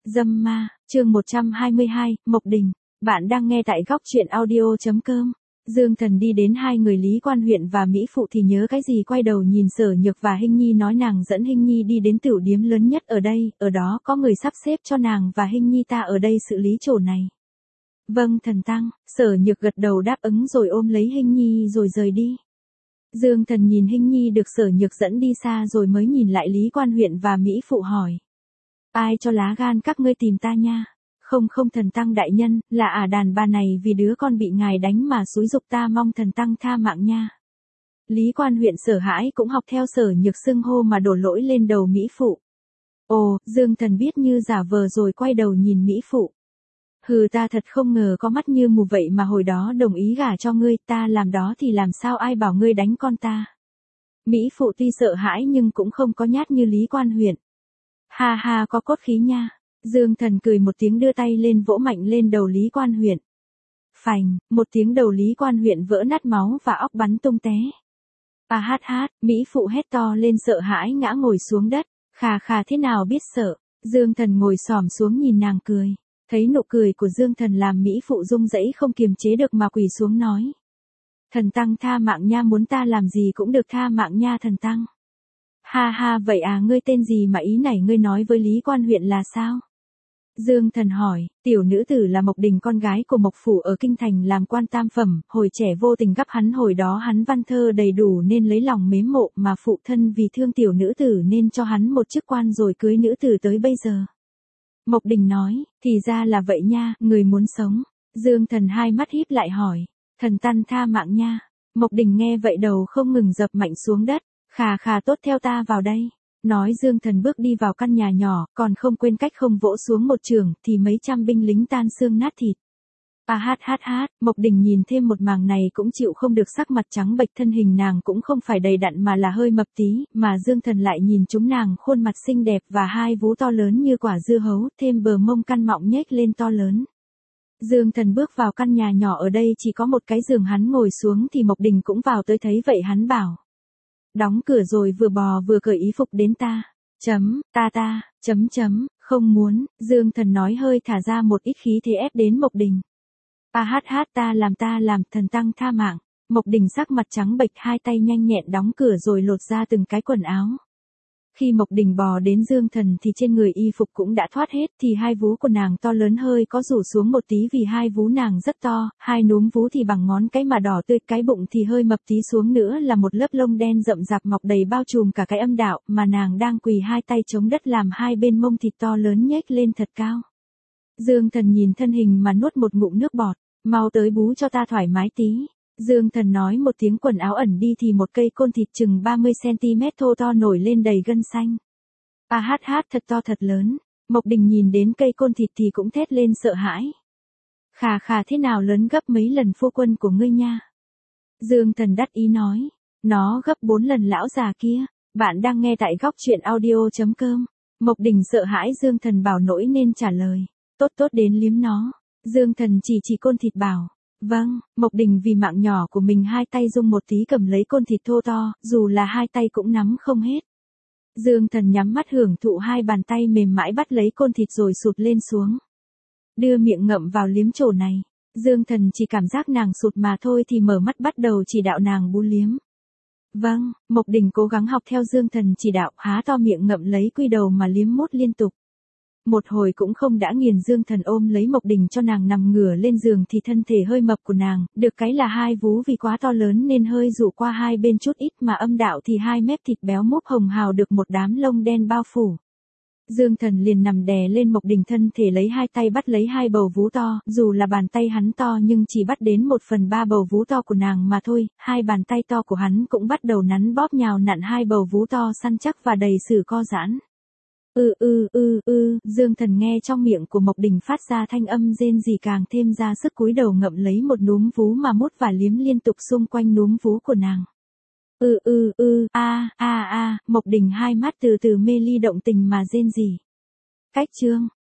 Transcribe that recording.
Dâm ma, chương 122, Mộc Đình. Bạn đang nghe tại góc truyện audio.com. Dương Thần đi đến hai người Lý Quan huyện và Mỹ Phụ thì nhớ cái gì quay đầu nhìn Sở Nhược và Hinh Nhi nói nàng dẫn Hinh Nhi đi đến tửu điếm lớn nhất ở đây, ở đó có người sắp xếp cho nàng và Hinh Nhi ta ở đây xử lý chỗ này. Vâng thần tăng, Sở Nhược gật đầu đáp ứng rồi ôm lấy Hinh Nhi rồi rời đi. Dương Thần nhìn Hinh Nhi được Sở Nhược dẫn đi xa rồi mới nhìn lại Lý Quan huyện và Mỹ Phụ hỏi. Ai cho lá gan các ngươi tìm ta nha? Không thần tăng đại nhân, là đàn bà này vì đứa con bị ngài đánh mà xúi giục ta mong thần tăng tha mạng nha. Lý Quan huyện sợ hãi cũng học theo Sở Nhược xưng hô mà đổ lỗi lên đầu Mỹ Phụ. Ồ, Dương Thần biết như giả vờ rồi quay đầu nhìn Mỹ Phụ. Hừ, ta thật không ngờ có mắt như mù vậy mà hồi đó đồng ý gả cho ngươi, ta làm đó thì làm sao ai bảo ngươi đánh con ta. Mỹ Phụ tuy sợ hãi nhưng cũng không có nhát như Lý Quan huyện. Ha ha, có cốt khí nha. Dương Thần cười một tiếng đưa tay lên vỗ mạnh lên đầu Lý Quan huyện. Phành, một tiếng đầu Lý Quan huyện vỡ nát máu và óc bắn tung té. Hát, Mỹ Phụ hét to lên sợ hãi ngã ngồi xuống đất. Khà thế nào biết sợ. Dương Thần ngồi xổm xuống nhìn nàng cười. Thấy nụ cười của Dương Thần làm Mỹ Phụ rung rẩy không kiềm chế được mà quỳ xuống nói. Thần tăng tha mạng nha, muốn ta làm gì cũng được tha mạng nha thần tăng. Ha, vậy ngươi tên gì mà ý này ngươi nói với Lý Quan huyện là sao? Dương Thần hỏi, tiểu nữ tử là Mộc Đình con gái của Mộc Phủ ở Kinh Thành làm quan tam phẩm, hồi trẻ vô tình gặp hắn, hồi đó hắn văn thơ đầy đủ nên lấy lòng mến mộ mà phụ thân vì thương tiểu nữ tử nên cho hắn một chức quan rồi cưới nữ tử tới bây giờ. Mộc Đình nói, thì ra là vậy nha, người muốn sống. Dương Thần hai mắt híp lại hỏi, thần tăng tha mạng nha. Mộc Đình nghe vậy đầu không ngừng dập mạnh xuống đất. Khà tốt theo ta vào đây. Nói Dương Thần bước đi vào căn nhà nhỏ, còn không quên cách không vỗ xuống một trường, thì mấy trăm binh lính tan xương nát thịt. Hát, Mộc Đình nhìn thêm một màng này cũng chịu không được, sắc mặt trắng bệch, thân hình nàng cũng không phải đầy đặn mà là hơi mập tí, mà Dương Thần lại nhìn chúng nàng khuôn mặt xinh đẹp và hai vú to lớn như quả dưa hấu, thêm bờ mông căn mọng nhếch lên to lớn. Dương Thần bước vào căn nhà nhỏ, ở đây chỉ có một cái giường, hắn ngồi xuống thì Mộc Đình cũng vào tới, thấy vậy hắn bảo. Đóng cửa rồi vừa bò vừa cởi ý phục đến ta. Không muốn, Dương Thần nói hơi thả ra một ít khí thế ép đến Mộc Đình. Ta làm, thần tăng tha mạng. Mộc Đình sắc mặt trắng bệch, hai tay nhanh nhẹn đóng cửa rồi lột ra từng cái quần áo. Khi Mộc Đình bò đến Dương Thần thì trên người y phục cũng đã thoát hết, thì hai vú của nàng to lớn hơi có rủ xuống một tí vì hai vú nàng rất to, hai núm vú thì bằng ngón cái mà đỏ tươi, cái bụng thì hơi mập tí xuống nữa là một lớp lông đen rậm rạp mọc đầy bao trùm cả cái âm đạo, mà nàng đang quỳ hai tay chống đất làm hai bên mông thịt to lớn nhếch lên thật cao. Dương Thần nhìn thân hình mà nuốt một ngụm nước bọt, mau tới bú cho ta thoải mái tí. Dương Thần nói một tiếng, quần áo ẩn đi thì một cây côn thịt chừng 30cm thô to nổi lên đầy gân xanh. Hát, thật to thật lớn. Mộc Đình nhìn đến cây côn thịt thì cũng thét lên sợ hãi. Khà thế nào lớn gấp mấy lần phu quân của ngươi nha. Dương Thần đắc ý nói. Nó gấp 4 lần lão già kia. Bạn đang nghe tại góc truyện audio.com. Mộc Đình sợ hãi Dương Thần bảo nỗi nên trả lời. Tốt đến liếm nó. Dương Thần chỉ côn thịt bảo. Vâng, Mộc Đình vì mạng nhỏ của mình hai tay rung một tí cầm lấy côn thịt thô to, dù là hai tay cũng nắm không hết. Dương Thần nhắm mắt hưởng thụ, hai bàn tay mềm mại bắt lấy côn thịt rồi sụt lên xuống. Đưa miệng ngậm vào liếm chỗ này. Dương Thần chỉ cảm giác nàng sụt mà thôi thì mở mắt bắt đầu chỉ đạo nàng bú liếm. Vâng, Mộc Đình cố gắng học theo Dương Thần chỉ đạo, há to miệng ngậm lấy quy đầu mà liếm mút liên tục. Một hồi cũng không đã nghiền, Dương Thần ôm lấy Mộc Đình cho nàng nằm ngửa lên giường thì thân thể hơi mập của nàng, được cái là hai vú vì quá to lớn nên hơi rụ qua hai bên chút ít, mà âm đạo thì hai mép thịt béo múp hồng hào được một đám lông đen bao phủ. Dương Thần liền nằm đè lên Mộc Đình, thân thể lấy hai tay bắt lấy hai bầu vú to, dù là bàn tay hắn to nhưng chỉ bắt đến 1/3 bầu vú to của nàng mà thôi, hai bàn tay to của hắn cũng bắt đầu nắn bóp nhào nặn hai bầu vú to săn chắc và đầy sự co giãn. Dương Thần nghe trong miệng của Mộc Đình phát ra thanh âm rên rỉ càng thêm ra sức, cúi đầu ngậm lấy một núm vú mà mút và liếm liên tục xung quanh núm vú của nàng. Mộc Đình hai mắt từ từ mê ly động tình mà rên rỉ. Cách chương